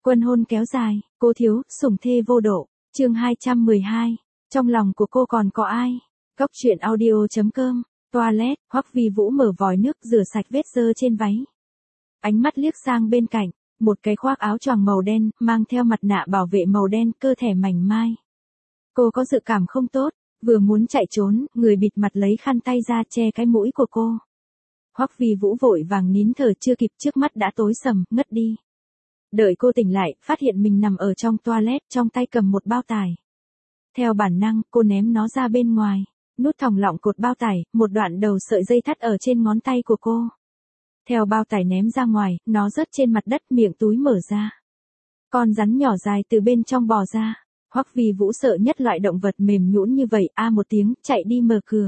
Quân hôn kéo dài, cô thiếu, sủng thê vô độ. Chương 212. Trong lòng của cô còn có ai? Góc truyện audio.com. Toilet, Hoắc Vi Vũ mở vòi nước rửa sạch vết dơ trên váy. Ánh mắt liếc sang bên cạnh, một cái khoác áo choàng màu đen, mang theo mặt nạ bảo vệ màu đen, cơ thể mảnh mai. Cô có dự cảm không tốt, vừa muốn chạy trốn, người bịt mặt lấy khăn tay ra che cái mũi của cô. Hoắc Vi Vũ vội vàng nín thở, chưa kịp trước mắt đã tối sầm, ngất đi. Đợi cô tỉnh lại, phát hiện mình nằm ở trong toilet, trong tay cầm một bao tải. Theo bản năng, cô ném nó ra bên ngoài, nút thòng lọng cột bao tải, một đoạn đầu sợi dây thắt ở trên ngón tay của cô. Theo bao tải ném ra ngoài, nó rớt trên mặt đất, miệng túi mở ra. Con rắn nhỏ dài từ bên trong bò ra. Hoắc Vi Vũ sợ nhất loại động vật mềm nhũn như vậy, a một tiếng, chạy đi mở cửa.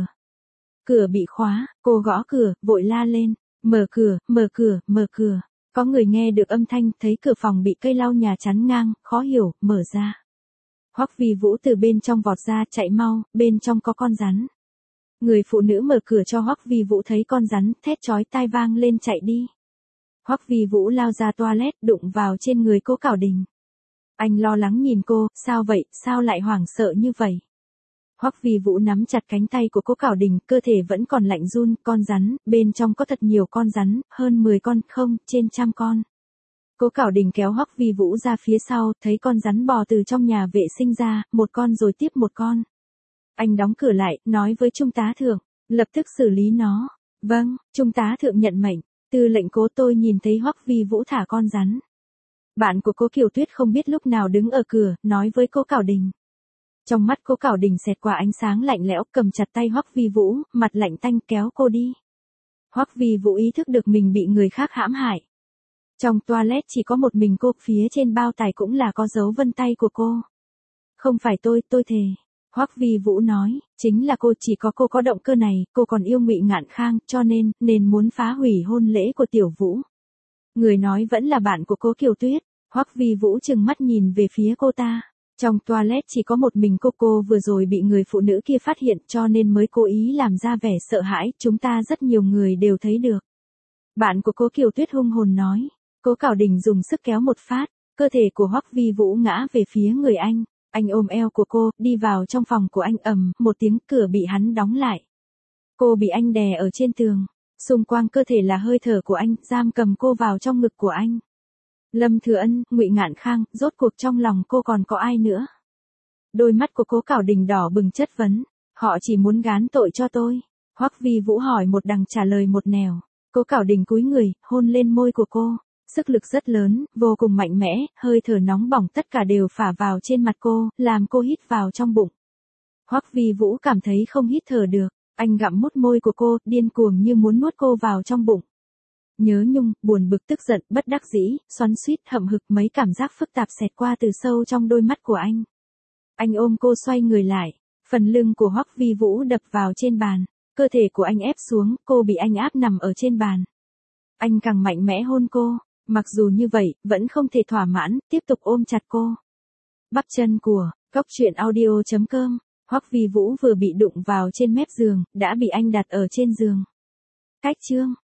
Cửa bị khóa, cô gõ cửa, vội la lên, mở cửa, mở cửa, mở cửa. Có người nghe được âm thanh, thấy cửa phòng bị cây lau nhà chắn ngang, khó hiểu, mở ra. Hoắc Vi Vũ từ bên trong vọt ra, chạy mau, bên trong có con rắn. Người phụ nữ mở cửa cho Hoắc Vi Vũ thấy con rắn, thét chói tai vang lên chạy đi. Hoắc Vi Vũ lao ra toilet, đụng vào trên người Cố Cảo Đình. Anh lo lắng nhìn cô, sao vậy, sao lại hoảng sợ như vậy? Hoắc Vi Vũ nắm chặt cánh tay của Cố Cảo Đình, cơ thể vẫn còn lạnh run, con rắn, bên trong có thật nhiều con rắn, hơn 10 con, không, trên 100 con. Cố Cảo Đình kéo Hoắc Vi Vũ ra phía sau, thấy con rắn bò từ trong nhà vệ sinh ra, một con rồi tiếp một con. Anh đóng cửa lại, nói với Trung tá thượng, lập tức xử lý nó. Vâng, Trung tá thượng nhận mệnh, tư lệnh Cố. Tôi nhìn thấy Hoắc Vi Vũ thả con rắn. Bạn của Cố Kiều Tuyết không biết lúc nào đứng ở cửa, nói với Cố Cảo Đình. Trong mắt Cố Cảo Đình xẹt qua ánh sáng lạnh lẽo, cầm chặt tay Hoắc Vi Vũ, mặt lạnh tanh kéo cô đi. Hoắc Vi Vũ ý thức được mình bị người khác hãm hại. Trong toilet chỉ có một mình cô, phía trên bao tải cũng là có dấu vân tay của cô. Không phải tôi thề. Hoắc Vi Vũ nói, chính là cô, chỉ có cô có động cơ này, cô còn yêu Ngụy Ngạn Khang, cho nên muốn phá hủy hôn lễ của Tiểu Vũ. Người nói vẫn là bạn của Cố Kiều Tuyết. Hoắc Vi Vũ trừng mắt nhìn về phía cô ta. Trong toilet chỉ có một mình cô vừa rồi bị người phụ nữ kia phát hiện, cho nên mới cố ý làm ra vẻ sợ hãi, chúng ta rất nhiều người đều thấy được. Bạn của Cố Kiều Tuyết hung hồn nói. Cố Cảo Đình dùng sức kéo một phát, cơ thể của Hoắc Vi Vũ ngã về phía người anh. Anh ôm eo của cô, đi vào trong phòng của anh, ầm, một tiếng, cửa bị hắn đóng lại. Cô bị anh đè ở trên tường, xung quanh cơ thể là hơi thở của anh, giam cầm cô vào trong ngực của anh. Lâm Thừa Ân, Ngụy Ngạn Khang, rốt cuộc trong lòng cô còn có ai nữa? Đôi mắt của Cố Cảo Đình đỏ bừng chất vấn, họ chỉ muốn gán tội cho tôi. Hoắc Vi Vũ hỏi một đằng trả lời một nẻo. Cố Cảo Đình cúi người, hôn lên môi của cô. Sức lực rất lớn, vô cùng mạnh mẽ, hơi thở nóng bỏng tất cả đều phả vào trên mặt cô, làm cô hít vào trong bụng. Hoắc Vi Vũ cảm thấy không hít thở được, anh gặm mút môi của cô, điên cuồng như muốn nuốt cô vào trong bụng. Nhớ nhung, buồn bực, tức giận, bất đắc dĩ, xoắn xuýt, hậm hực, mấy cảm giác phức tạp xẹt qua từ sâu trong đôi mắt của anh. Anh ôm cô xoay người lại, phần lưng của Hoắc Vi Vũ đập vào trên bàn, cơ thể của anh ép xuống, cô bị anh áp nằm ở trên bàn. Anh càng mạnh mẽ hôn cô. Mặc dù như vậy, vẫn không thể thỏa mãn, tiếp tục ôm chặt cô. Bắp chân của, góc truyện audio.com. Hoắc Vi Vũ vừa bị đụng vào trên mép giường, đã bị anh đặt ở trên giường. Cách chương.